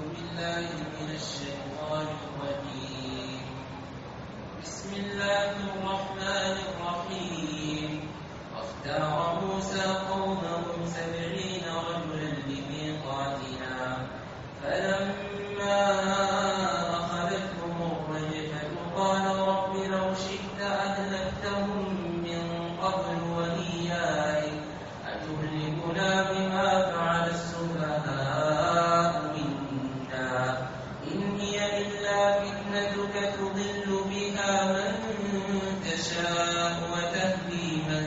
بالله من الشيطان الرجيم. بسم الله الرحمن الرحيم. واختار موسى قومه 70 رجلا لميقاتنا فلما أخذتهم الرجفة قال رب لو شئت أهلكتهم من قبل وإياي أتهلكنا بما فعل السفهاء منا إن هي إلا فتنتك تضل بها من تشاء وتهدي من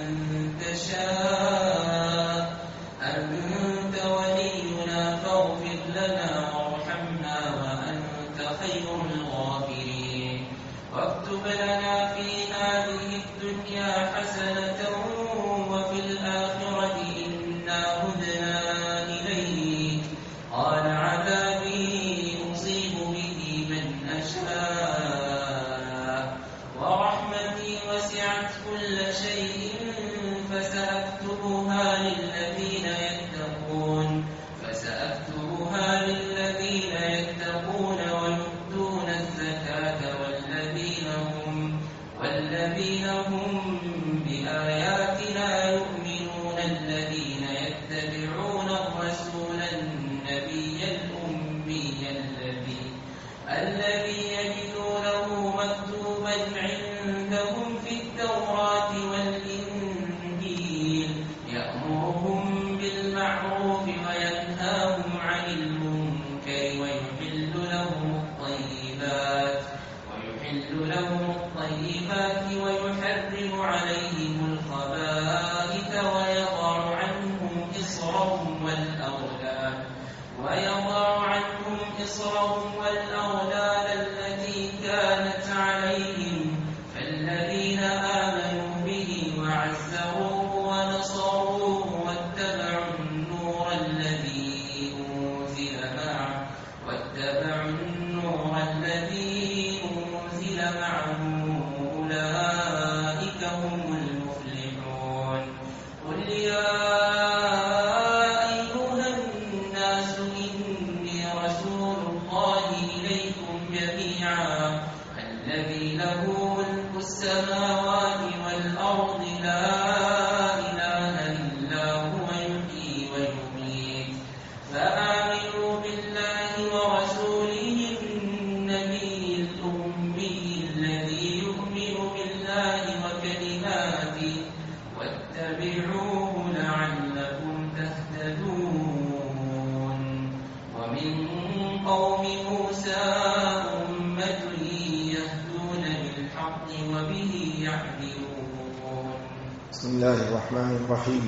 تشاء أنت ولينا فاغفر لنا وارحمنا وأنت خير الغافرين واكتب لنا في هذه الدنيا حسنة وفي الآخرة إنا هدنا إليك قال عذابي أصيب به من أشاء ورحمتي وسعت كل شيء فسأكتبها للذين يتقون ويؤتون الزكاة والذين هم بآياتنا يؤمنون الذين يتبعون الرسول النبي الأمي الذي يجدونه مكتوبا عندهم في التوراة والإنجيل يأمرهم بالمعروف وينهاهم عن المنكر ويحل لهم الطيبات ويحرم عليهم الخبائث ويضع عنهم إصرهم والأغلال التي كانت عليهم فالذين آمنوا به وعزروه ونصروه واتبعوا النور الذي أنزل معه أولئك هم المفلحون قل يا أيها الناس إني رسول الله إليكم جميعا الذي له ملك السماوات والأرض لا إله إلا هو يحيي ويميت فآمنوا بالله ورسوله النبي الأمي الذي يؤمن بالله وكلماته واتبعوه لعلكم تهتدون ومن قوم موسى أمة يهدون بالحق وبه يعدلون. بسم الله الرحمن الرحيم.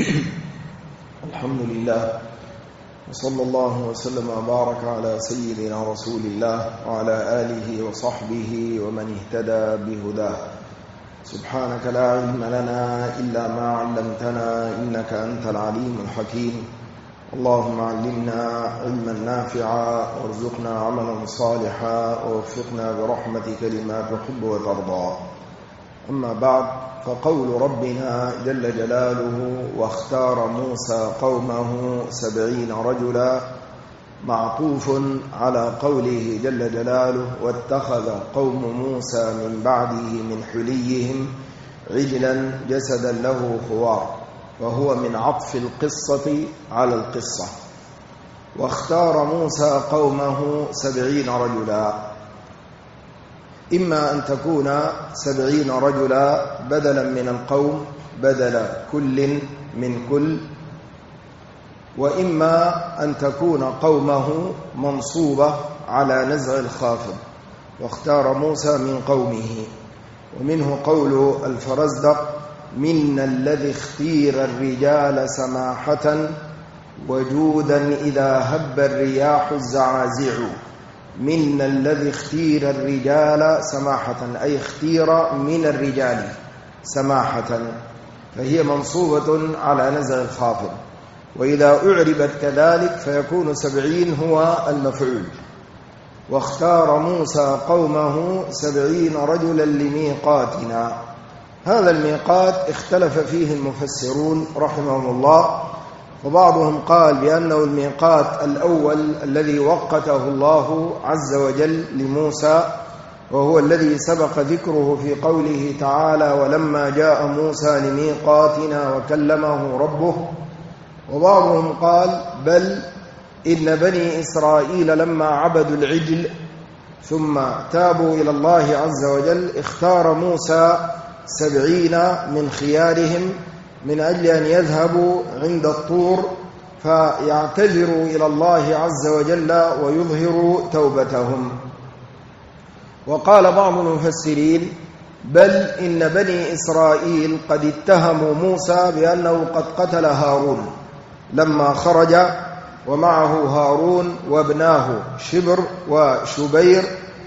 الحمد لله وصلى الله وسلم وبارك على سيدنا رسول الله وعلى آله وصحبه ومن اهتدى بهداه. سبحانك لا علم لنا إلا ما علمتنا إنك أنت العليم الحكيم. اللهم علمنا علما نافعا وارزقنا عملا صالحا ووفقنا برحمتك لما تحب وترضى. أما بعد، فقول ربنا جل جلاله واختار موسى قومه 70 رجلا معطوف على قوله جل جلاله واتخذ قوم موسى من بعده من حليهم عجلا جسدا له خوار، وهو من عطف القصة على القصة. واختار موسى قومه 70 رجلا، إما أن تكون 70 رجلا بدلا من القوم بدل كل من كل، وإما أن تكون قومه منصوبة على نزع الخافض واختار موسى من قومه. ومنه قول الفرزدق منا الذي اختير الرجال سماحة وجودا إذا هب الرياح الزعازع. منا الذي اختير الرجال سماحة أي اختير من الرجال سماحة، فهي منصوبة على نزع الخافض، وإذا أعربت كذلك فيكون 70 هو المفعول. واختار موسى قومه 70 رجلا لميقاتنا. هذا الميقات اختلف فيه المفسرون رحمهم الله، وبعضهم قال بأنه الميقات الأول الذي وقته الله عز وجل لموسى، وهو الذي سبق ذكره في قوله تعالى: ولما جاء موسى لميقاتنا وكلمه ربه. وبعضهم قال: بل إن بني إسرائيل لما عبدوا العجل ثم تابوا إلى الله عز وجل اختار موسى 70 من خيارهم من أجل أن يذهبوا عند الطور فيعتذروا إلى الله عز وجل ويظهروا توبتهم. وقال بعض المفسرين: بل إن بني إسرائيل قد اتهموا موسى بأنه قد قتل هارون لما خرج ومعه هارون وابناه شبر وشبير،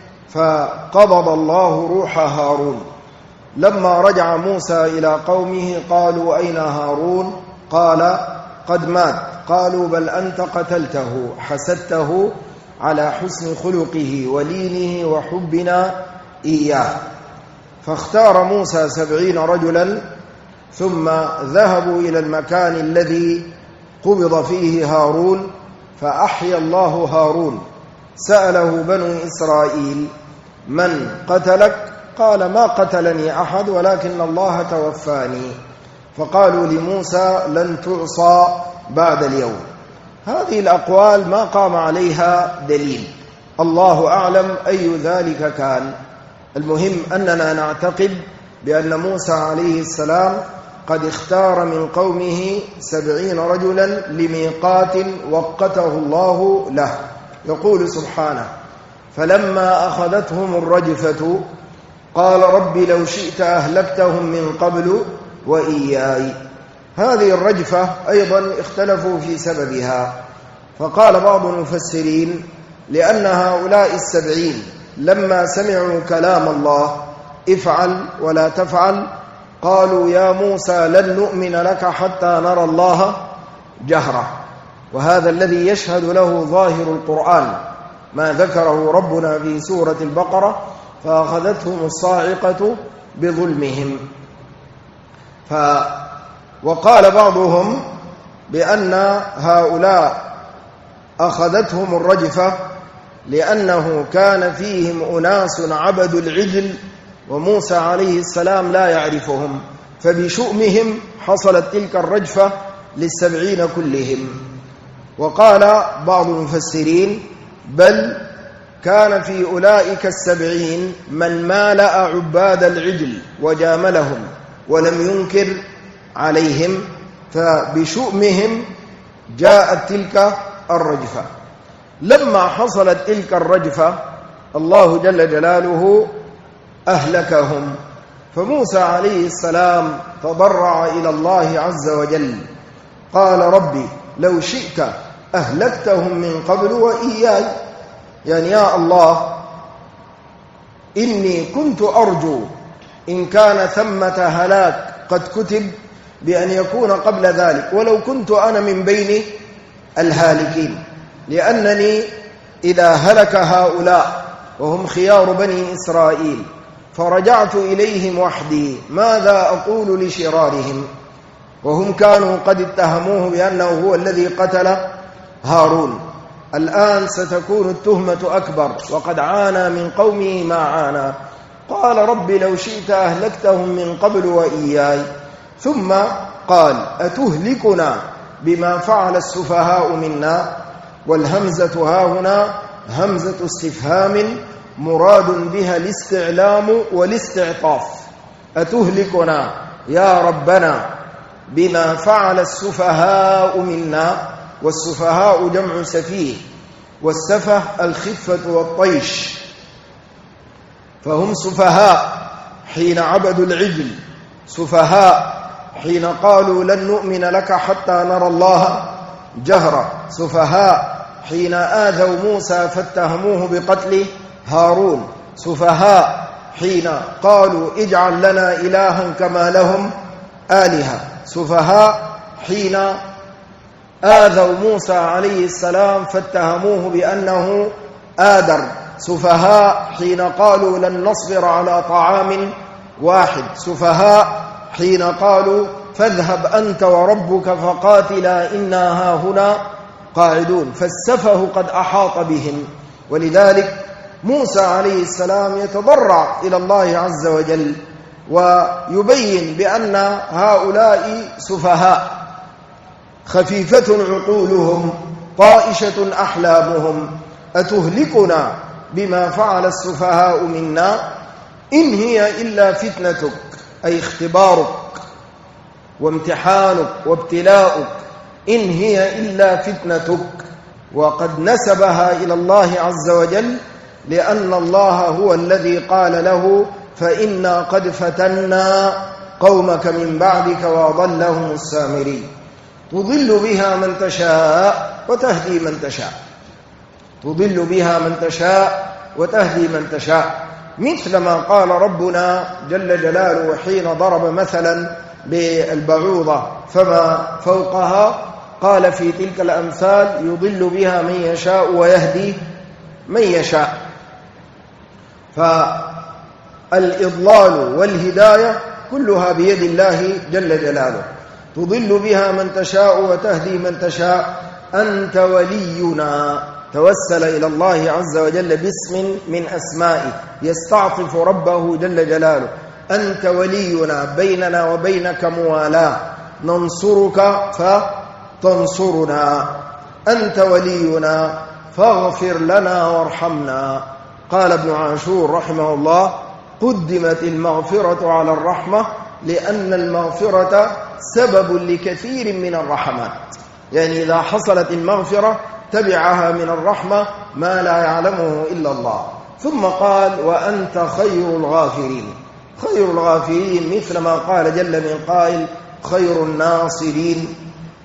فقبض الله روح هارون. لما رجع موسى إلى قومه قالوا: أين هارون؟ قال: قد مات. قالوا: بل أنت قتلته، حسدته على حسن خلقه ولينه وحبنا إياه. فاختار موسى 70 رجلا ثم ذهبوا إلى المكان الذي قبض فيه هارون فأحيا الله هارون. سأله بنو إسرائيل: من قتلك؟ قال: ما قتلني أحد ولكن الله توفاني. فقالوا لموسى: لن تعصى بعد اليوم. هذه الأقوال ما قام عليها دليل، الله أعلم أي ذلك كان. المهم أننا نعتقد بأن موسى عليه السلام قد اختار من قومه 70 رجلا لميقات وقته الله له. يقول سبحانه: فلما أخذتهم الرجفة قال رب لو شئت أهلكتهم من قبل وإياي. هذه الرجفة أيضا اختلفوا في سببها، فقال بعض المفسرين: لأن هؤلاء 70 لما سمعوا كلام الله افعل ولا تفعل قالوا: يا موسى لن نؤمن لك حتى نرى الله جهرة. وهذا الذي يشهد له ظاهر القرآن ما ذكره ربنا في سورة البقرة: فأخذتهم الصاعقة بظلمهم. وقال بعضهم بأن هؤلاء أخذتهم الرجفة لأنه كان فيهم أناس عبدوا العجل وموسى عليه السلام لا يعرفهم، فبشؤمهم حصلت تلك الرجفة 70 كلهم. وقال بعض المفسرين: بل كان في أولئك 70 من مالأ عباد العجل وجاملهم ولم ينكر عليهم، فبشؤمهم جاءت تلك الرجفة. لما حصلت تلك الرجفة الله جل جلاله أهلكهم، فموسى عليه السلام تضرع إلى الله عز وجل قال: ربي لو شئت أهلكتهم من قبل وإياي، يعني يا الله إني كنت أرجو إن كان ثمة هلاك قد كتب بأن يكون قبل ذلك، ولو كنت أنا من بين الهالكين، لأنني إذا هلك هؤلاء وهم خيار بني إسرائيل فرجعت إليهم وحدي ماذا أقول لشرارهم؟ وهم كانوا قد اتهموه بأنه هو الذي قتل هارون. الآن ستكون التهمة أكبر وقد عانى من قومه ما عانى. قال: رب لو شئت أهلكتهم من قبل وإياي. ثم قال: أتهلكنا بما فعل السفهاء منا؟ والهمزة هاهنا همزة استفهام مراد بها الاستعلام والاستعطاف. أتهلكنا يا ربنا بما فعل السفهاء منا، والسفهاء جمع سفيه، والسفه الخفة والطيش، فهم سفهاء حين عبدوا العجل، سفهاء حين قالوا لن نؤمن لك حتى نرى الله جهرة، سفهاء حين آذوا موسى فاتهموه بقتل هارون، سفهاء حين قالوا اجعل لنا إلها كما لهم آلهة، سفهاء حين آذوا موسى عليه السلام فاتهموه بأنه آدر، سفهاء حين قالوا لن نصبر على طعام واحد، سفهاء حين قالوا فاذهب أنت وربك فقاتلا إنا هاهنا قاعدون. فالسفه قد أحاط بهم، ولذلك موسى عليه السلام يتضرع إلى الله عز وجل ويبين بأن هؤلاء سفهاء خفيفة عقولهم طائشة أحلامهم، أتهلكنا بما فعل السفهاء منا إن هي إلا فتنتك، أي اختبارك وامتحانك وابتلاؤك، إن هي إلا فتنتك. وقد نسبها إلى الله عز وجل لأن الله هو الذي قال له فإنا قد فتنا قومك من بعدك وأضلهم السامري. تضل بها من تشاء وتهدي من تشاء، تضل بها من تشاء وتهدي من تشاء، مثل ما قال ربنا جل جلاله حين ضرب مثلا بالبعوضة فما فوقها، قال في تلك الأمثال يضل بها من يشاء ويهدي من يشاء. فالإضلال والهداية كلها بيد الله جل جلاله. تضل بها من تشاء وتهدي من تشاء، أنت ولينا. توسل إلى الله عز وجل باسم من أسمائه يستعطف ربه جل جلاله. أنت ولينا، بيننا وبينك موالاة، ننصرك فتنصرنا، أنت ولينا فاغفر لنا وارحمنا. قال ابن عاشور رحمه الله قدمت المغفرة على الرحمة لأن المغفرة سبب لكثير من الرحمات، يعني إذا حصلت المغفرة تبعها من الرحمة ما لا يعلمه إلا الله. ثم قال وأنت خير الغافرين. خير الغافرين مثل ما قال جل من قائل خير الناصرين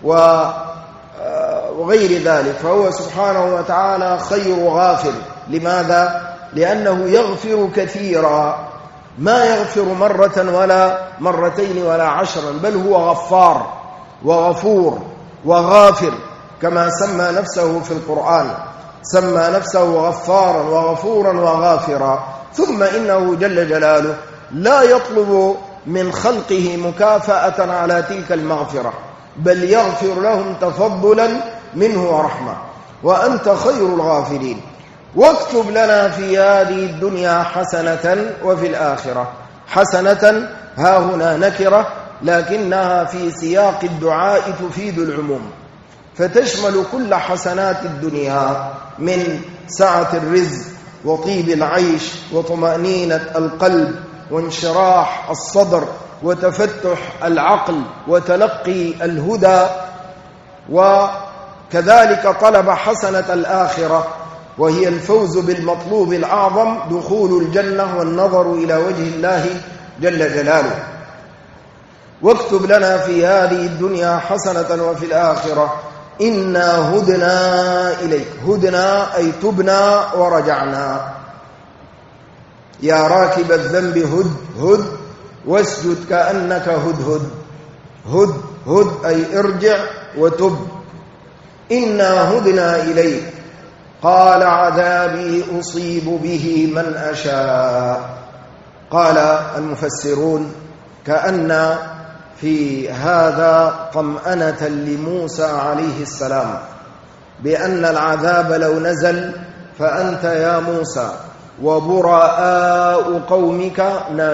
وغير ذلك، فهو سبحانه وتعالى خير غافر. لماذا؟ لأنه يغفر كثيرا، ما يغفر مرة ولا مرتين ولا عشرا، بل هو غفار وغفور وغافر كما سمى نفسه في القرآن، سمى نفسه غفارا وغفورا وغافرا. ثم إنه جل جلاله لا يطلب من خلقه مكافأة على تلك المغفرة، بل يغفر لهم تفضلا منه ورحمة. وأنت خير الغافرين. واكتب لنا في هذه الدنيا حسنة وفي الآخرة. حسنة ها هنا نكرة لكنها في سياق الدعاء تفيد العموم، فتشمل كل حسنات الدنيا من سعة الرزق وطيب العيش وطمأنينة القلب وانشراح الصدر وتفتح العقل وتلقي الهدى، وكذلك طلب حسنة الآخرة وهي الفوز بالمطلوب الأعظم دخول الجنة والنظر إلى وجه الله جل جلاله. واكتب لنا في هذه الدنيا حسنة وفي الآخرة إنا هدنا إليك. هدنا أي تبنا ورجعنا. يا راكب الذنب هد هد واسجد كأنك هدهد. هد هد أي ارجع وتب. إنا هدنا إليك. قال عذابي أصيب به من أشاء. قال المفسرون كأن في هذا طمأنة لموسى عليه السلام بأن العذاب لو نزل فأنت يا موسى وبراء قومك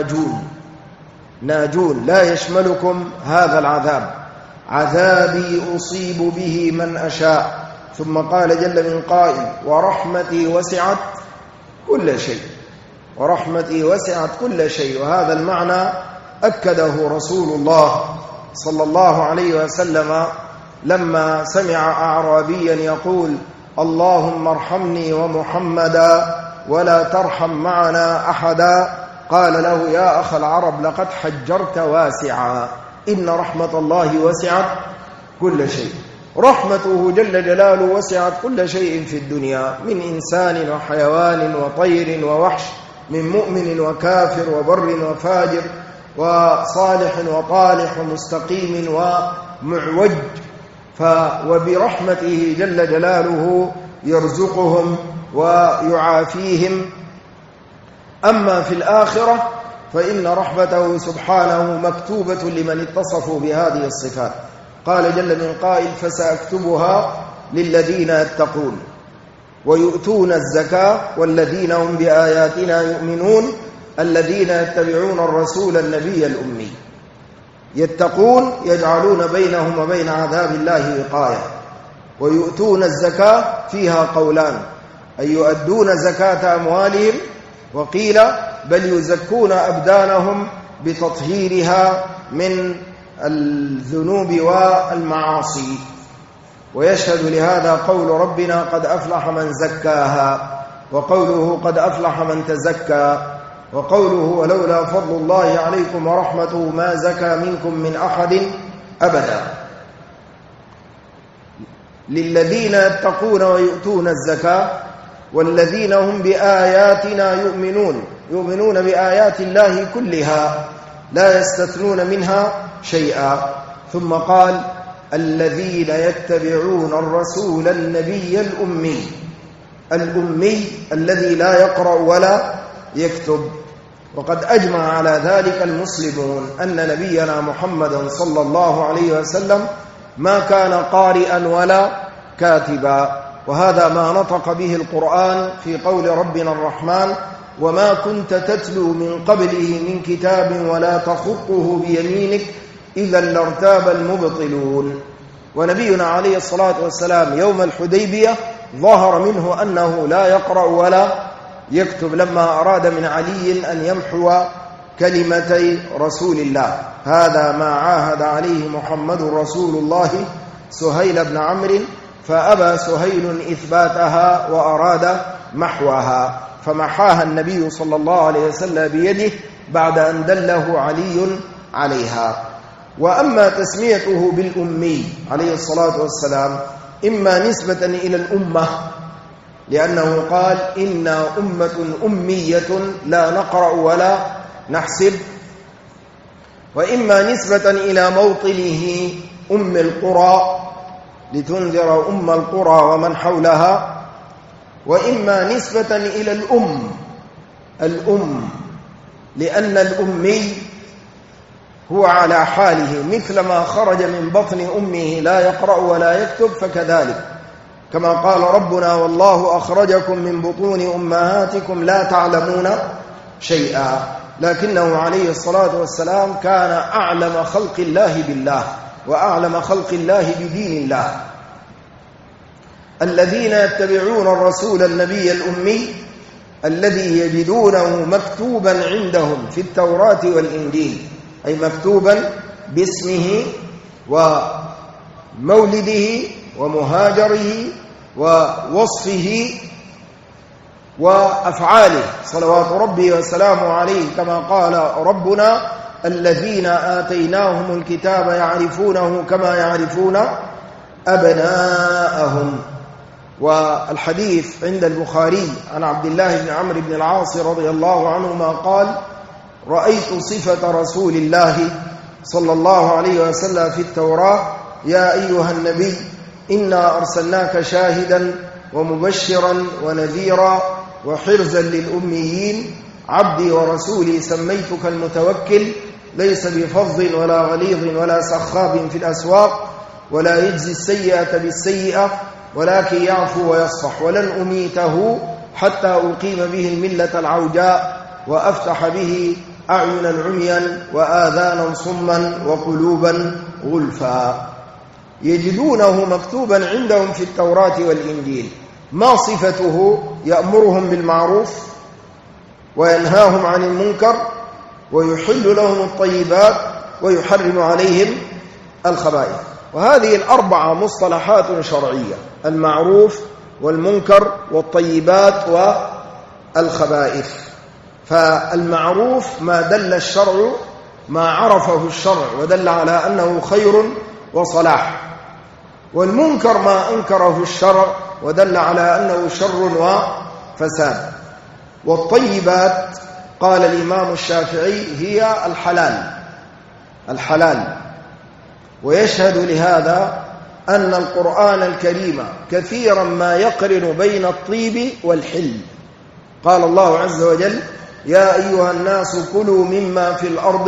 ناجون لا يشملكم هذا العذاب. عذابي أصيب به من أشاء. ثم قال جل من قائل ورحمتي وسعت كل شيء. ورحمتي وسعت كل شيء. وهذا المعنى أكده رسول الله صلى الله عليه وسلم لما سمع أعرابيا يقول اللهم ارحمني ومحمدا ولا ترحم معنا أحدا، قال له يا أخ العرب لقد حجرت واسعا، إن رحمة الله وسعت كل شيء. رحمته جل جلاله وسعت كل شيء في الدنيا من إنسان وحيوان وطير ووحش، من مؤمن وكافر وبر وفاجر وصالح وطالح ومستقيم ومعوج. وبرحمته جل جلاله يرزقهم ويعافيهم. أما في الآخرة فإن رحمته سبحانه مكتوبة لمن اتصفوا بهذه الصفات. قال جل من قائل: فسأكتبها للذين يتقون ويؤتون الزكاة والذين هم بآياتنا يؤمنون الذين يتبعون الرسول النبي الأمي. يتقون يجعلون بينهم وبين عذاب الله وقاية، ويؤتون الزكاة فيها قولان: أي يؤدون زكاة أموالهم، وقيل بل يزكون أبدانهم بتطهيرها من الذنوب والمعاصي. ويشهد لهذا قول ربنا: قد أفلح من زكاها، وقوله: قد أفلح من تزكى، وقوله: ولولا فضل الله عليكم ورحمته ما زكى منكم من أحد أبدا. للذين يتقون ويؤتون الزكاة والذين هم بآياتنا يؤمنون بآيات الله كلها لا يستثنون منها شيئا. ثم قال: الذين يتبعون الرسول النبي الأمي الذي لا يقرأ ولا يكتب. وقد أجمع على ذلك المسلمون أن نبينا محمدا صلى الله عليه وسلم ما كان قارئا ولا كاتبا، وهذا ما نطق به القرآن في قول ربنا الرحمن: وما كنت تتلو من قبله من كتاب ولا تخطه بيمينك إذا لارتاب المبطلون. ونبينا عليه الصلاة والسلام يوم الحديبية ظهر منه أنه لا يقرأ ولا يكتب، لما أراد من علي أن يمحو كلمتي رسول الله. هذا ما عاهد عليه محمد رسول الله سهيل بن عمرو، فأبى سهيل إثباتها وأراد محوها، فمحاها النبي صلى الله عليه وسلم بيده بعد أن دله علي عليها. وأما تسميته بالأمي عليه الصلاة والسلام إما نسبة إلى الأمة، لأنه قال: إنا أمة أمية لا نقرأ ولا نحسب، وإما نسبة إلى موطنه أم القرى لتنذر أم القرى ومن حولها، وإما نسبة إلى الأم لأن الأمي هو على حاله مثل ما خرج من بطن أمه لا يقرأ ولا يكتب، فكذلك كما قال ربنا: والله أخرجكم من بطون أمهاتكم لا تعلمون شيئا. لكنه عليه الصلاة والسلام كان أعلم خلق الله بالله وأعلم خلق الله بدين الله. الذين يتبعون الرسول النبي الأمي الذي يجدونه مكتوبا عندهم في التوراة والإنجيل، أي مكتوبا باسمه ومولده ومهاجره ووصفه وأفعاله صلوات ربي وسلامه عليه، كما قال ربنا: الذين آتيناهم الكتاب يعرفونه كما يعرفون أبناءهم. والحديث عند البخاري عن عبد الله بن عمرو بن العاص رضي الله عنهما قال: رأيت صفة رسول الله صلى الله عليه وسلم في التوراة: يا أيها النبي إنا أرسلناك شاهدا ومبشرا ونذيرا وحرزا للأميين، عبدي ورسولي سميتك المتوكل، ليس بفظ ولا غليظ ولا سخاب في الأسواق، ولا يجزي السيئة بالسيئة ولكن يعفو ويصفح، ولن أميته حتى أقيم به الملة العوجاء وأفتح به أعينا عميا وآذانا صما وقلوبا غلفا. يجدونه مكتوبا عندهم في التوراة والإنجيل. ما صفته؟ يأمرهم بالمعروف وينهاهم عن المنكر ويحل لهم الطيبات ويحرم عليهم الخبائث. وهذه الأربعة مصطلحات شرعية: المعروف والمنكر والطيبات والخبائث. فالمعروف ما دل الشرع، ما عرفه الشرع ودل على أنه خير وصلاح، والمنكر ما أنكره الشرع ودل على أنه شر وفساد. والطيبات قال الإمام الشافعي هي الحلال. ويشهد لهذا أن القرآن الكريم كثيرا ما يقرن بين الطيب والحل. قال الله عز وجل: يا أيها الناس كلوا مما في الأرض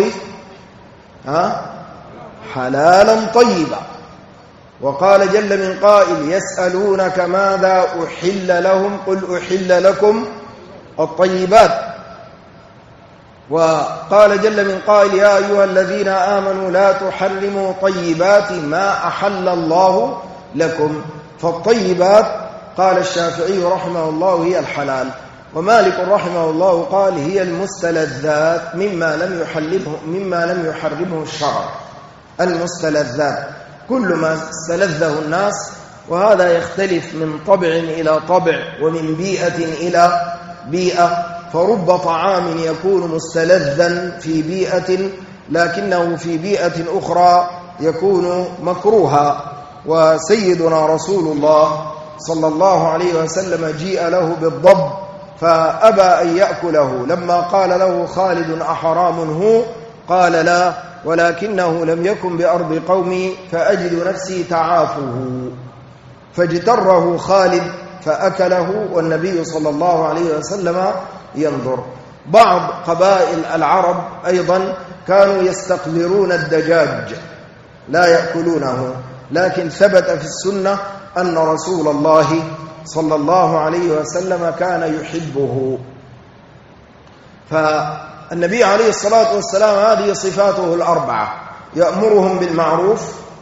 حلالا طيبا. وقال جل من قائل يسألونك ماذا أحل لهم قل أحل لكم الطيبات. وقال جل من قائل يا أيها الذين آمنوا لا تحرموا طيبات ما أحل الله لكم. فالطيبات قال الشافعي رحمه الله هي الحلال، ومالك رحمه الله قال هي المستلذات مما لم يحرمه الشرع. المستلذات كل ما استلذه الناس، وهذا يختلف من طبع إلى طبع ومن بيئة إلى بيئة. فرب طعام يكون مستلذا في بيئة لكنه في بيئة أخرى يكون مكروها. وسيدنا رسول الله صلى الله عليه وسلم جيء له بالضب فأبى أن يأكله، لما قال له خالد أحرام هو؟ قال لا، ولكنه لم يكن بأرض قومي فأجد نفسي تعافه، فاجتره خالد فأكله والنبي صلى الله عليه وسلم ينظر. بعض قبائل العرب أيضا كانوا يستقذرون الدجاج لا يأكلونه، لكن ثبت في السنة أن رسول الله صلى الله عليه وسلم كان يحبه. فالنبي عليه الصلاة والسلام هذه صفاته الأربعة: يأمرهم بالمعروف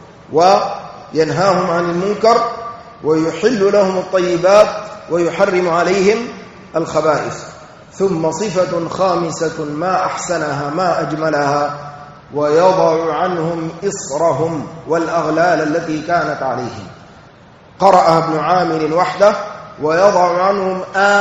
وينهاهم عن المنكر ويحل لهم الطيبات ويحرم عليهم الخبائث. ثم صفة خامسة ما أحسنها ما أجملها: ويضع عنهم إصرهم والأغلال التي كانت عليهم. قرأ ابن عامر وحده: ويضع عنهم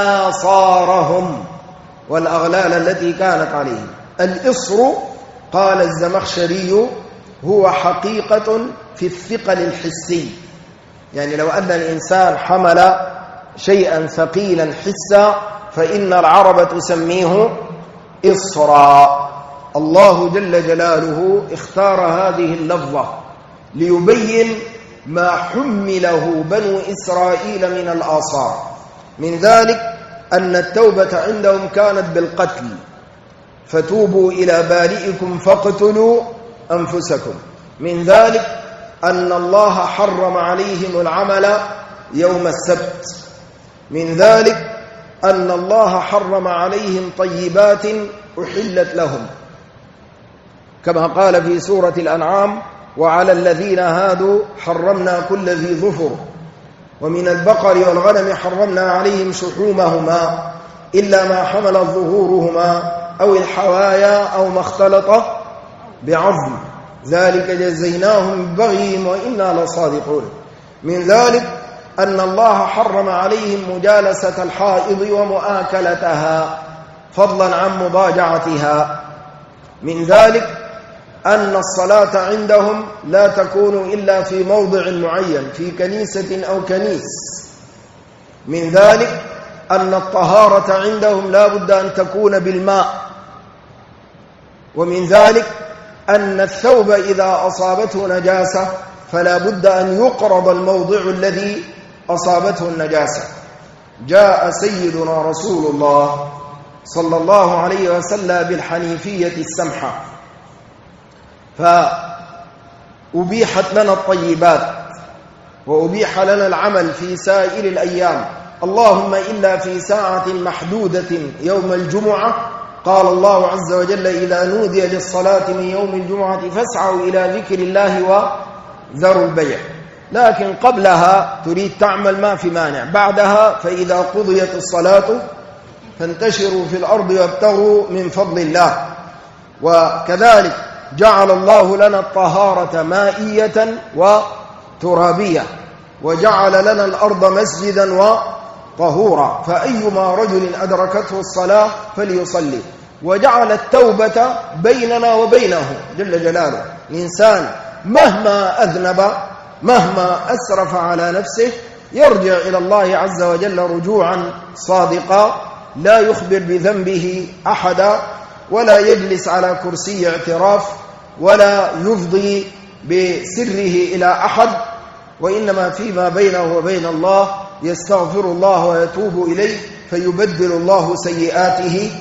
آصارهم والأغلال التي كانت عليهم. الإصر قال الزمخشري هو حقيقة في الثقل الحسي، يعني لو أن الإنسان حمل شيئا ثقيلا حسا فإن العرب تسميه إصرا. الله جل جلاله اختار هذه اللفظة ليبين ما حمله بنو إسرائيل من الآثار. من ذلك أن التوبة عندهم كانت بالقتل، فتوبوا إلى بارئكم فاقتلوا أنفسكم. من ذلك أن الله حرم عليهم العمل يوم السبت. من ذلك أن الله حرم عليهم طيبات أحلت لهم، كما قال في سورة الأنعام: وعلى الذين هادوا حرمنا كل ذي ظفر ومن البقر والغنم حرمنا عليهم شحومهما إلا ما حملت ظهورهما أو الحوايا أو ما اختلط بعظم ذلك جزيناهم ببغيهم وإنا لصادقون. من ذلك أن الله حرم عليهم مجالسة الحائض ومؤاكلتها فضلا عن مضاجعتها. من ذلك أن الصلاة عندهم لا تكون إلا في موضع معين، في كنيسة أو كنيس. من ذلك أن الطهارة عندهم لا بد أن تكون بالماء. ومن ذلك أن الثوب إذا أصابته نجاسة فلا بد أن يقرض الموضع الذي أصابته النجاسة. جاء سيدنا رسول الله صلى الله عليه وسلم بالحنيفية السمحة، فأبيحت لنا الطيبات وأبيح لنا العمل في سائر الأيام، اللهم إلا في ساعة محدودة يوم الجمعة. قال الله عز وجل: إذا نودي للصلاة من يوم الجمعة فاسعوا إلى ذكر الله وذروا البيع. لكن قبلها تريد تعمل ما في مانع، بعدها فإذا قضيت الصلاة فانتشروا في الأرض وابتغوا من فضل الله. وكذلك جعل الله لنا الطهارة مائية وترابية، وجعل لنا الأرض مسجدا وطهورا، فأيما رجل أدركته الصلاة فليصلي. وجعل التوبة بيننا وبينه جل جلاله. الإنسان مهما أذنب مهما أسرف على نفسه يرجع إلى الله عز وجل رجوعا صادقا، لا يخبر بذنبه أحدا، ولا يجلس على كرسي اعتراف، ولا يفضي بسره إلى أحد، وإنما فيما بينه وبين الله يستغفر الله ويتوب إليه، فيبدل الله سيئاته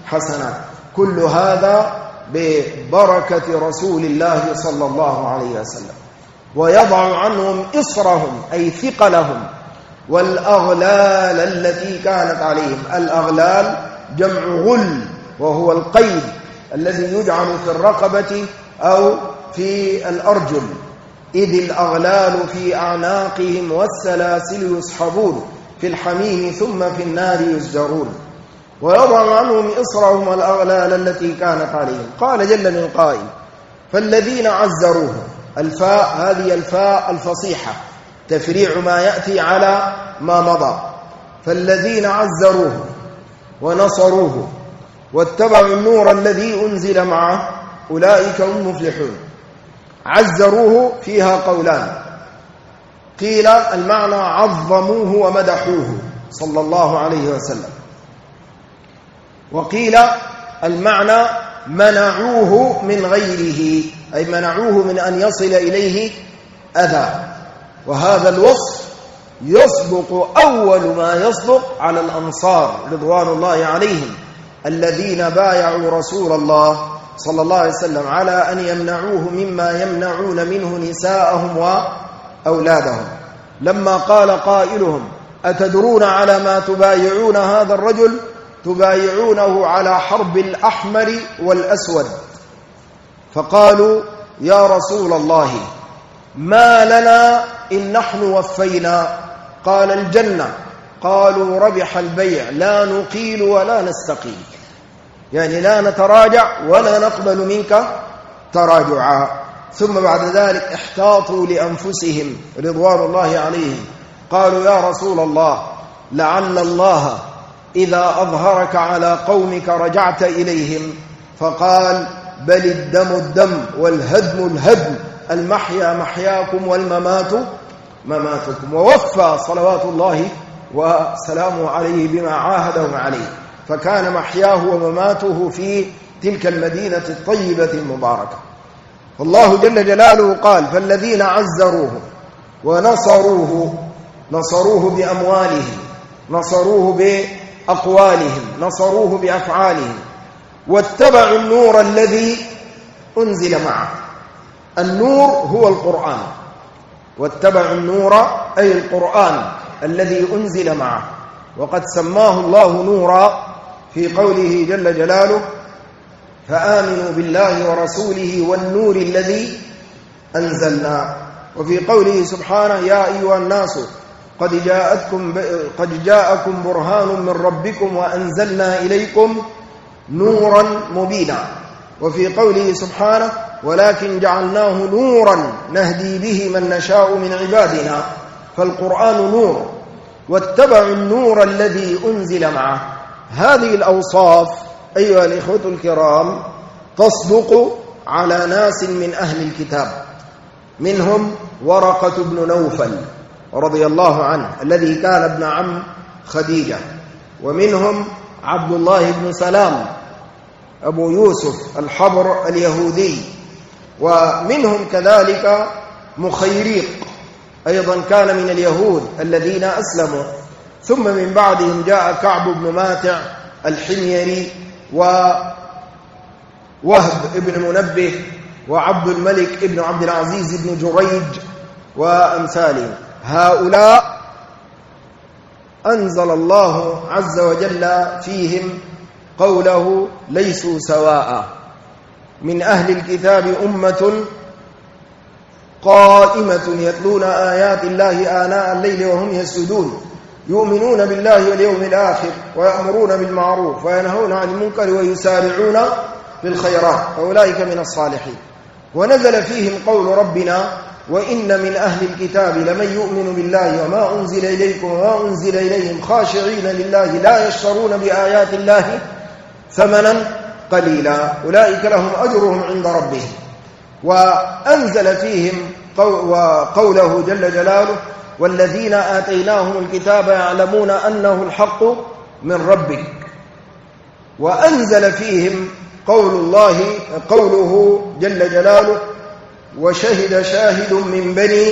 حسنات. كل هذا ببركة رسول الله صلى الله عليه وسلم. ويضع عنهم إصرهم أي ثقلهم والأغلال التي كانت عليهم. الأغلال جمع غل، وهو القيد الذي يجعل في الرقبة أو في الأرجل. إذ الأغلال في أعناقهم والسلاسل يسحبون في الحميم ثم في النار يسجرون. ويضع عنهم إصرهم والأغلال التي كانت عليهم. قال جل من قائل: فالذين عزروه. الفاء هذه الفاء الفصيحة تفريع ما يأتي على ما مضى. فالذين عزروه ونصروه واتبعوا النور الذي أنزل معه أولئك هم المفلحون. عزروه فيها قولان: قيل المعنى عظموه ومدحوه صلى الله عليه وسلم، وقيل المعنى منعوه من غيره، أي منعوه من أن يصل إليه أذى. وهذا الوصف يصدق أول ما يصدق على الأنصار رضوان الله عليهم الذين بايعوا رسول الله صلى الله عليه وسلم على أن يمنعوه مما يمنعون منه نساءهم وأولادهم. لما قال قائلهم: أتدرون على ما تبايعون هذا الرجل؟ تبايعونه على حرب الأحمر والأسود. فقالوا: يا رسول الله ما لنا إن نحن وفينا؟ قال: الجنة. قالوا: ربح البيع، لا نقيل ولا نستقيل، يعني لا نتراجع ولا نقبل منك تراجعا. ثم بعد ذلك احتاطوا لأنفسهم رضوان الله عليهم، قالوا: يا رسول الله لعل الله إذا أظهرك على قومك رجعت إليهم. فقال: بل الدم الدم والهدم الهدم، المحيا محياكم والممات مماتكم. ووفى صلوات الله وسلامه عليه بما عاهدهم عليه، فكان محياه ومماته في تلك المدينة الطيبة المباركة. الله جل جلاله قال: فالذين عزروه ونصروه، نصروه بأموالهم، نصروه بأقوالهم، نصروه بأفعالهم، واتبعوا النور الذي أنزل معه. النور هو القرآن، واتبعوا النور أي القرآن الذي أنزل معه. وقد سماه الله نورا في قوله جل جلاله: فآمنوا بالله ورسوله والنور الذي أنزلنا. وفي قوله سبحانه: يا أيها الناس قد جاءكم برهان من ربكم وأنزلنا إليكم نورا مبينا. وفي قوله سبحانه: ولكن جعلناه نورا نهدي به من نشاء من عبادنا. فالقرآن نور، واتبعوا النور الذي أنزل معه. هذه الأوصاف أيها الإخوة الكرام تصدق على ناس من أهل الكتاب، منهم ورقة بن نوفل رضي الله عنه الذي كان ابن عم خديجة، ومنهم عبد الله بن سلام أبو يوسف الحبر اليهودي، ومنهم كذلك مخيريق أيضا كان من اليهود الذين أسلموا. ثم من بعدهم جاء كعب بن ماتع الحميري ووهب بن منبه وعبد الملك بن عبد العزيز بن جريج وأمثالهم. هؤلاء أنزل الله عز وجل فيهم قوله: ليسوا سواء. من أهل الكتاب أمة قائمة يتلون آيات الله آناء الليل وهم يسجدون يؤمنون بالله واليوم الآخر ويأمرون بالمعروف وينهون عن المنكر ويسارعون في الخيرات أولئك من الصالحين. ونزل فيهم قول ربنا: وإن من أهل الكتاب لمن يؤمن بالله وما أنزل إليكم وما أنزل إليهم خاشعين لله لا يشترون بآيات الله ثمنا قليلا أولئك لهم أجرهم عند ربهم. وأنزل فيهم قوله جل جلاله: والذين آتيناهم الكتاب يعلمون أنه الحق من ربك. وأنزل فيهم قوله جل جلاله: وشهد شاهد من بني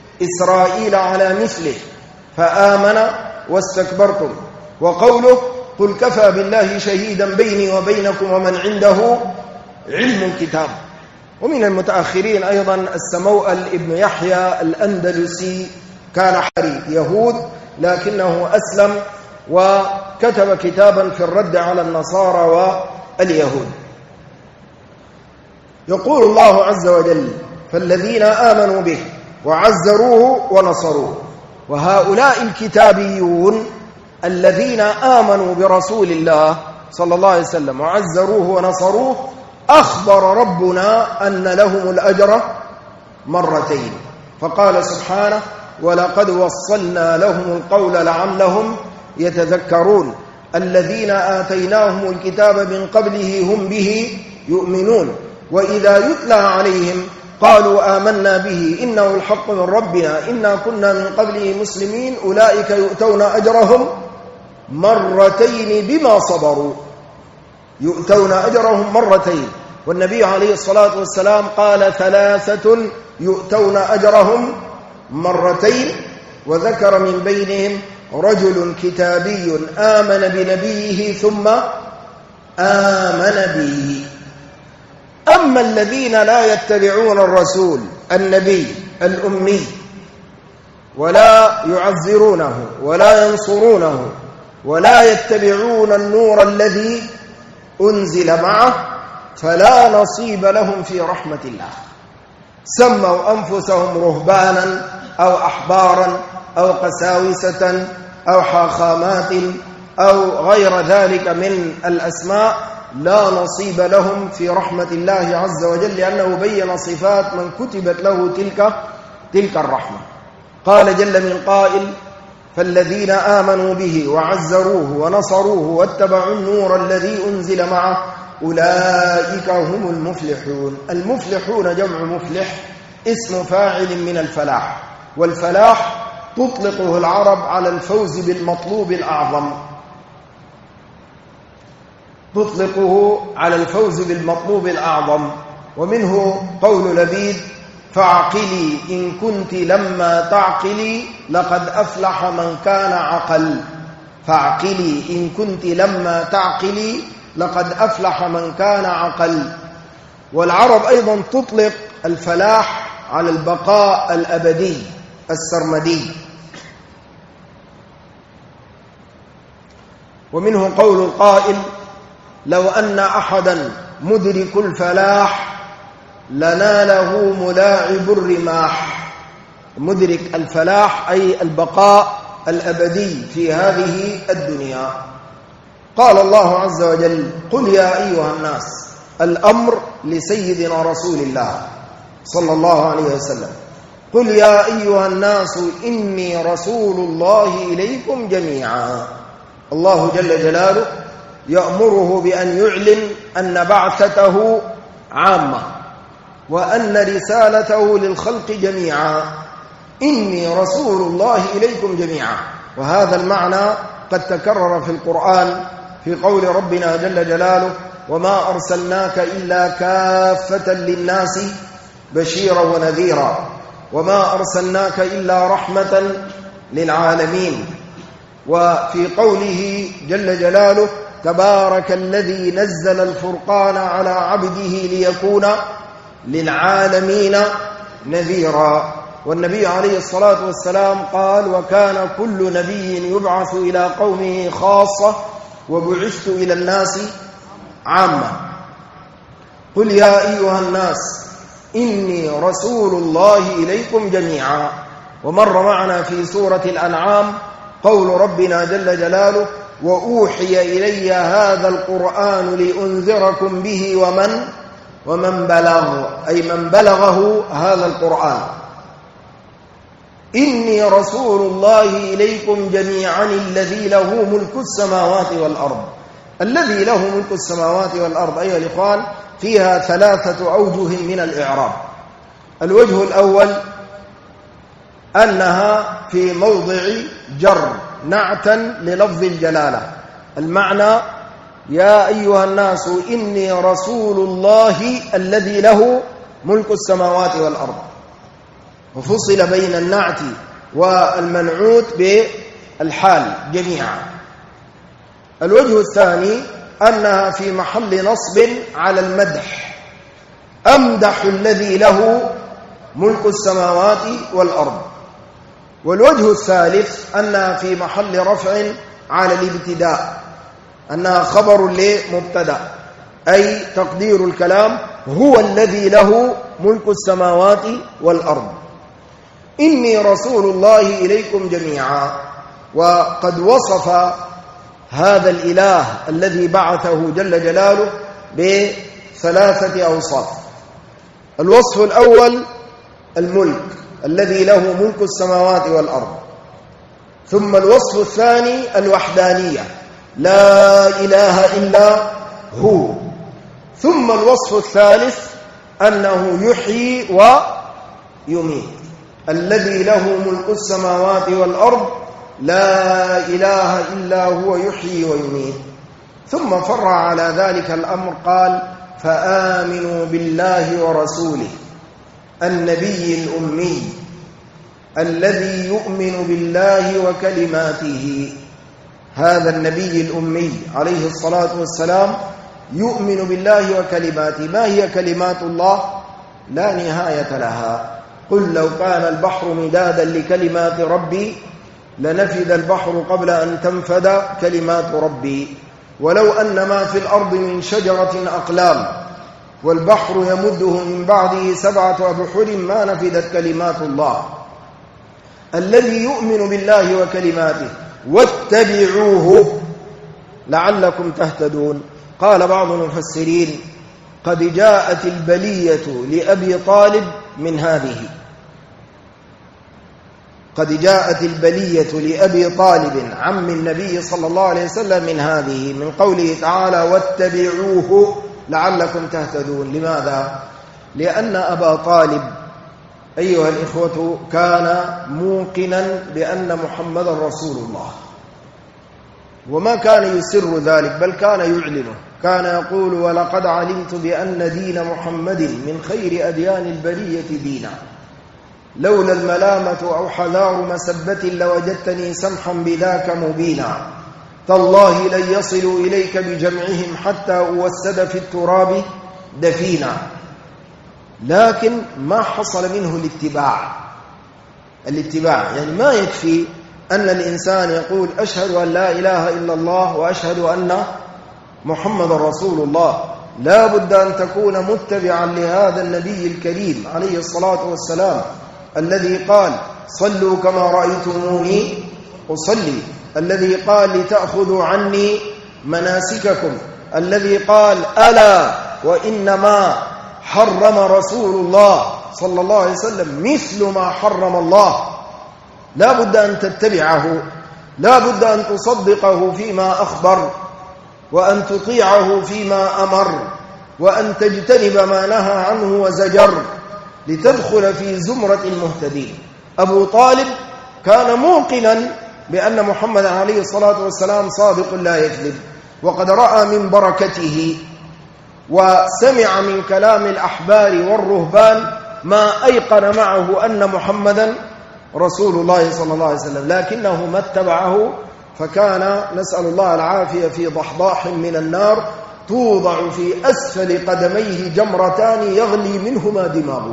إسرائيل على مثله فآمن واستكبرتم. وقوله: قل كفى بالله شهيدا بيني وبينكم ومن عنده علم الكتاب. ومن المتأخرين أيضا السموأل ابن يحيى الأندلسي، كان حري يهود لكنه أسلم وكتب كتابا في الرد على النصارى واليهود. يقول الله عز وجل: فالذين آمنوا به وعزروه ونصروه. وهؤلاء الكتابيون الذين آمنوا برسول الله صلى الله عليه وسلم وعزروه ونصروه أخبر ربنا أن لهم الأجر مرتين، فقال سبحانه: ولقد وصلنا لهم القول لعلهم يتذكرون الذين آتيناهم الكتاب من قبله هم به يؤمنون وإذا يتلى عليهم قالوا آمنا به إنه الحق من ربنا إنا كنا من قبله مسلمين أولئك يؤتون أجرهم مرتين بما صبروا. يؤتون أجرهم مرتين. والنبي عليه الصلاة والسلام قال: 3 يؤتون أجرهم مرتين، وذكر من بينهم رجل كتابي آمن بنبيه ثم آمن به. أما الذين لا يتبعون الرسول النبي الأمي ولا يعزرونه ولا ينصرونه ولا يتبعون النور الذي أنزل معه فلا نصيب لهم في رحمة الله. سموا أنفسهم رهبانا أو أحبارا أو قساوسة أو حاخامات أو غير ذلك من الأسماء، لا نصيب لهم في رحمة الله عز وجل، لأنه بين صفات من كتبت له تلك الرحمة. قال جل من قائل: فالذين آمنوا به وعزروه ونصروه واتبعوا النور الذي أنزل معه أولئك هم المفلحون. المفلحون جمع مفلح، اسم فاعل من الفلاح، والفلاح تطلقه العرب على الفوز بالمطلوب الأعظم، تطلقه على الفوز بالمطلوب الأعظم. ومنه قول لبيد: فاعقلي إن كنت لما تعقلي لقد أفلح من كان عقل. فاعقلي إن كنت لما تعقلي لقد أفلح من كان عقل. والعرب أيضا تطلق الفلاح على البقاء الأبدي السرمدي. ومنه قول القائل: لو أن أحدا مدرك الفلاح لناله ملاعب الرماح. مدرك الفلاح أي البقاء الأبدي في هذه الدنيا. قال الله عز وجل: قل يا أيها الناس. الأمر لسيدنا رسول الله صلى الله عليه وسلم: قل يا أيها الناس إني رسول الله إليكم جميعا. الله جل جلاله يأمره بأن يعلن أن بعثته عامة وأن رسالته للخلق جميعا. إني رسول الله إليكم جميعا. وهذا المعنى قد تكرر في القرآن في قول ربنا جل جلاله: وما أرسلناك إلا كافة للناس بشيرا ونذيرا وما أرسلناك إلا رحمة للعالمين. وفي قوله جل جلاله: تبارك الذي نزل الفرقان على عبده ليكون للعالمين نذيرا. والنبي عليه الصلاة والسلام قال: وكان كل نبي يبعث إلى قومه خاصة وبعثت إلى الناس عامة. قل يا أيها الناس إني رسول الله إليكم جميعا. ومر معنا في سورة الأنعام قول ربنا جل جلاله: وأوحي إلي هذا القرآن لأنذركم به ومن بلغ، أي من بلغه هذا القرآن. إني رسول الله إليكم جميعا الذي له ملك السماوات والأرض. الذي له ملك السماوات والأرض أيها الإخوان فيها 3 أوجه من الإعراب. الوجه الأول أنها في موضع جر نعتا للفظ الجلالة. المعنى: يا أيها الناس إني رسول الله الذي له ملك السماوات والأرض. وفصل بين النعت والمنعوت بالحال جميعا. الوجه الثاني أنها في محل نصب على المدح، أمدح الذي له ملك السماوات والأرض. والوجه الثالث أنها في محل رفع على الابتداء، أنها خبر لمبتدأ، أي تقدير الكلام هو الذي له ملك السماوات والأرض. إني رسول الله إليكم جميعا. وقد وصف هذا الإله الذي بعثه جل جلاله بثلاثة أوصاف. الوصف الأول الملك الذي له ملك السماوات والأرض، ثم الوصف الثاني الوحدانية لا إله إلا هو، ثم الوصف الثالث أنه يحيي ويميت، الذي له ملك السماوات والأرض لا إله إلا هو يحيي ويميت. ثم فرع على ذلك الأمر قال فآمنوا بالله ورسوله النبي الأمي الذي يؤمن بالله وكلماته. هذا النبي الأمي عليه الصلاة والسلام يؤمن بالله وكلماته. ما هي كلمات الله؟ لا نهاية لها. قل لو كان البحر مدادا لكلمات ربي لنفد البحر قبل أن تنفد كلمات ربي، ولو أن ما في الأرض من شجرة أقلام والبحر يمده من بعده 7 أبحر ما نفدت كلمات الله. الذي يؤمن بالله وكلماته واتبعوه لعلكم تهتدون. قال بعض المفسرين قد جاءت البلية لأبي طالب من هذه، قد جاءت البلية لأبي طالب عم النبي صلى الله عليه وسلم من هذه، من قوله تعالى واتبعوه لعلكم تهتدون. لماذا؟ لأن أبا طالب أيها الإخوة كان موقنا بأن محمد رسول الله، وما كان يسر ذلك بل كان يعلنه. كان يقول ولقد علمت بأن دين محمد من خير أديان البرية دينا، لولا الملامة أو حذار مسبة لوجدتني سمحا بذاك مبينا، تالله لن يصلوا إليك بجمعهم حتى أوسد في التراب دفينا. لكن ما حصل منه الاتباع. يعني ما يكفي أن الإنسان يقول أشهد أن لا إله إلا الله وأشهد أن محمد رسول الله، لا بد أن تكون متبعا لهذا النبي الكريم عليه الصلاة والسلام الذي قال صلوا كما رأيتموني أصلي، الذي قال لتأخذوا عني مناسككم، الذي قال ألا وإنما حرم رسول الله صلى الله عليه وسلم مثل ما حرم الله. لا بد أن تتبعه، لا بد أن تصدقه فيما أخبر، وأن تطيعه فيما أمر، وأن تجتنب ما نهى عنه وزجر، لتدخل في زمرة المهتدين. أبو طالب كان موقنا بأن محمد عليه الصلاة والسلام صادق لا يكذب، وقد رأى من بركته وسمع من كلام الأحبار والرهبان ما أيقن معه أن محمدا رسول الله صلى الله عليه وسلم، لكنه ما اتبعه، فكان نسأل الله العافية في ضحضاح من النار توضع في أسفل قدميه جمرتان يغلي منهما دماغه.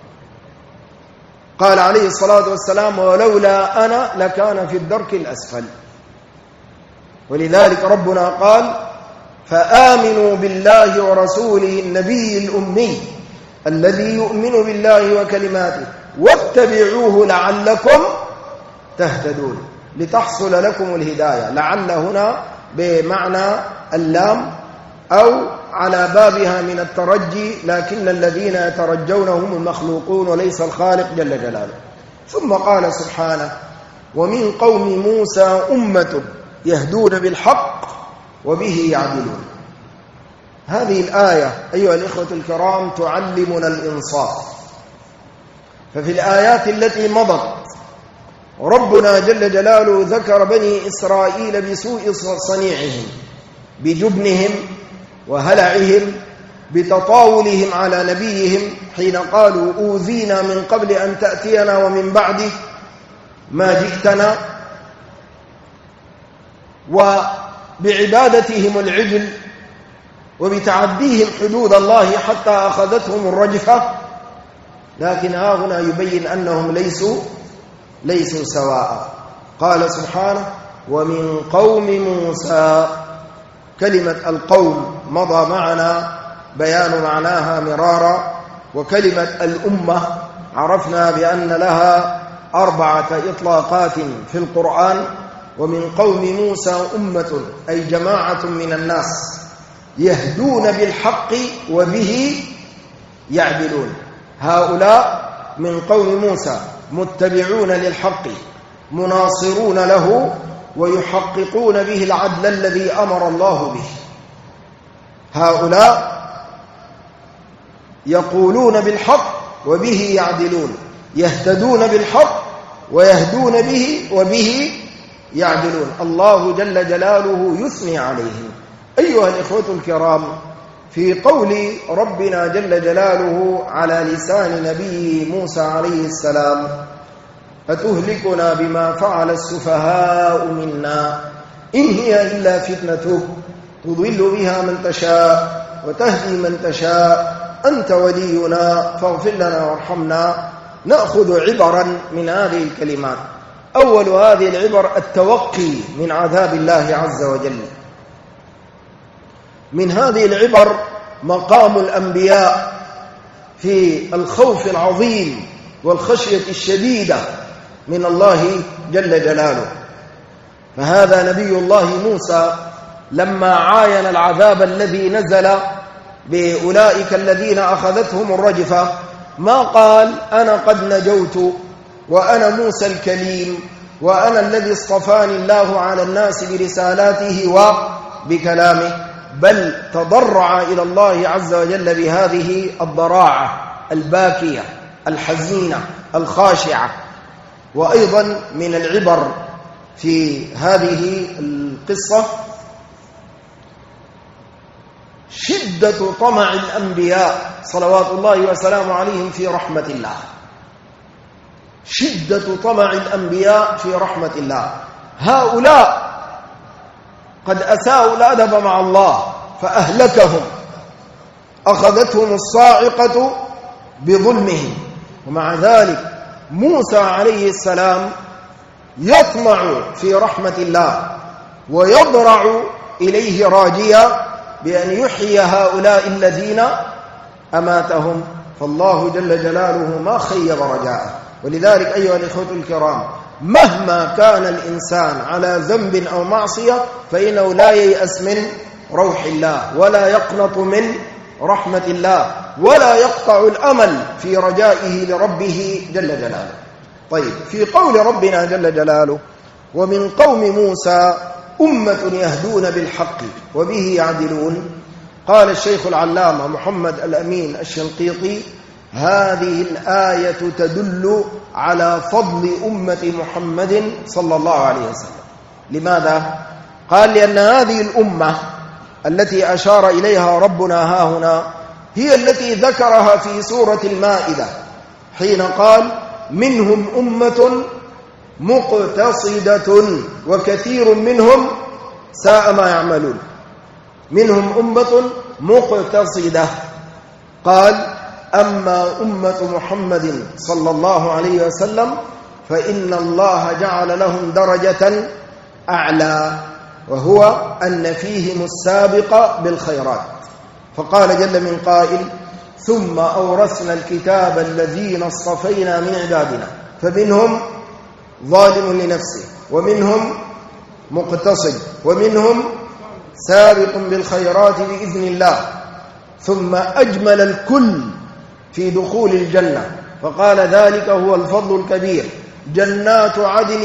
قال عليه الصلاة والسلام ولولا أنا لكان في الدرك الأسفل. ولذلك ربنا قال فآمنوا بالله ورسوله النبي الأمي الذي يؤمن بالله وكلماته واتبعوه لعلكم تهتدون، لتحصل لكم الهداية. لعل هنا بمعنى اللام أو على بابها من الترجي، لكن الذين يترجون هم المخلوقون وليس الخالق جل جلاله. ثم قال سبحانه ومن قوم موسى أمة يهدون بالحق وبه يعدلون. هذه الآية أيها الإخوة الكرام تعلمنا الإنصاف. ففي الآيات التي مضت ربنا جل جلاله ذكر بني إسرائيل بسوء صنيعهم، بجبنهم وهلعهم، بتطاولهم على نبيهم حين قالوا أوذينا من قبل أن تأتينا ومن بعد ما جئتنا، بعبادتهم العجل وبتعديهم حدود الله حتى أخذتهم الرجفة، لكن هنا يبين أنهم ليسوا سواء. قال سبحانه: ومن قوم موسى. كلمة القوم مضى معنا بيان معناها مرارا، وكلمة الأمة عرفنا بأن لها 4 إطلاقات في القرآن. ومن قوم موسى أمة أي جماعة من الناس يهدون بالحق وبه يعدلون. هؤلاء من قوم موسى متبعون للحق مناصرون له ويحققون به العدل الذي أمر الله به. هؤلاء يقولون بالحق وبه يعدلون، يهتدون بالحق ويهدون به وبه يعدلون. الله جل جلاله يثني عليهم. أيها الإخوة الكرام، في قول ربنا جل جلاله على لسان نبي موسى عليه السلام: أتهلكنا بما فعل السفهاء منا إن هي إلا فتنتك تضل بها من تشاء وتهدي من تشاء أنت ولينا فاغفر لنا وارحمنا. نأخذ عبرا من هذه الكلمات. أول هذه العبر التوقي من عذاب الله عز وجل. من هذه العبر مقام الأنبياء في الخوف العظيم والخشية الشديدة من الله جل جلاله. فهذا نبي الله موسى لما عاين العذاب الذي نزل بأولئك الذين أخذتهم الرجفة ما قال: أنا قد نجوت وأنا موسى الكليم وأنا الذي اصطفاني الله على الناس برسالاته وبكلامه، بل تضرع إلى الله عز وجل بهذه الضراعة الباكية الحزينة الخاشعة. وأيضا من العبر في هذه القصة شدة طمع الأنبياء صلوات الله وسلامه عليهم في رحمة الله. شدة طمع الأنبياء في رحمة الله. هؤلاء قد أساءوا الأدب مع الله فأهلكهم، أخذتهم الصاعقة بظلمهم، ومع ذلك موسى عليه السلام يطمع في رحمة الله ويضرع إليه راجيا بأن يحيي هؤلاء الذين أماتهم. فالله جل جلاله ما خيب رجاءه. ولذلك أيها الإخوة الكرام، مهما كان الإنسان على ذنب أو معصية فإنه لا ييأس من روح الله ولا يقنط من رحمة الله ولا يقطع الأمل في رجائه لربه جل جلاله. طيب، في قول ربنا جل جلاله: ومن قوم موسى أمة يهدون بالحق وبه يعدلون، قال الشيخ العلامة محمد الأمين الشنقيطي: هذه الآية تدل على فضل أمة محمد صلى الله عليه وسلم. لماذا؟ قال: لأن هذه الأمة التي أشار إليها ربنا هاهنا هي التي ذكرها في سورة المائدة حين قال: منهم أمة مقتصدة وكثير منهم ساء ما يعملون. منهم أمة مقتصدة. قال: أما أمة محمد صلى الله عليه وسلم فإن الله جعل لهم درجة أعلى، وهو أن فيهم السابق بالخيرات. فقال جل من قائل: ثم أورثنا الكتاب الذين اصطفينا من عبادنا فمنهم ظالم لنفسه ومنهم مقتصد ومنهم سابق بالخيرات بإذن الله. ثم أجمل الكل في دخول الجنة فقال: ذلك هو الفضل الكبير، جنات عدن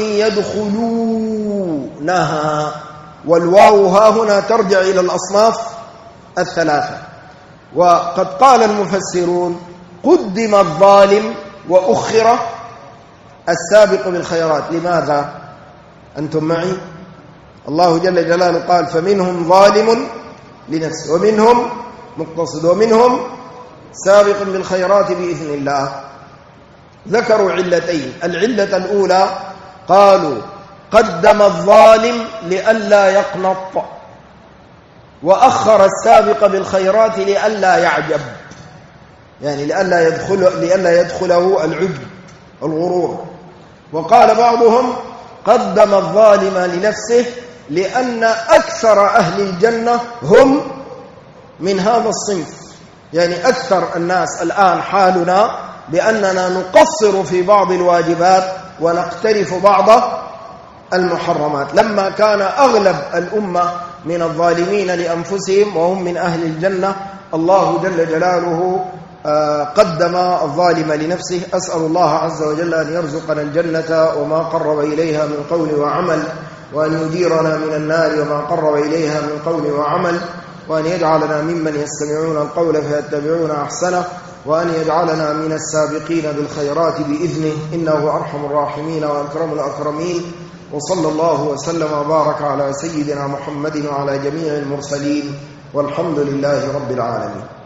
يدخلونها. والواو ها هنا ترجع إلى الأصناف الثلاثة. وقد قال المفسرون: قدم الظالم وأخر السابق بالخيرات. لماذا؟ أنتم معي؟ الله جل جلاله قال: فمنهم ظالم لنفسه ومنهم مقتصد ومنهم سابق بالخيرات بإذن الله. ذكروا علتين. العلة الأولى قالوا: قدم الظالم لئلا يقنط وأخر السابق بالخيرات لئلا يعجب، يعني لئلا يدخله العجب الغرور. وقال بعضهم قدم الظالم لنفسه لأن أكثر أهل الجنة هم من هذا الصنف، يعني أكثر الناس الآن حالنا بأننا نقصر في بعض الواجبات ونقترف بعض المحرمات، لما كان أغلب الأمة من الظالمين لأنفسهم وهم من أهل الجنة. الله جل جلاله قدم الظالم لنفسه. أسأل الله عز وجل أن يرزقنا الجنة وما قرب إليها من قول وعمل، وأن يديرنا من النار وما قرب إليها من قول وعمل، وأن يجعلنا ممن يستمعون القول فيتبعون أحسنه، وأن يجعلنا من السابقين بالخيرات بإذنه، إنه أرحم الراحمين وأكرم الأكرمين. وصلى الله وسلم وبارك على سيدنا محمد وعلى جميع المرسلين، والحمد لله رب العالمين.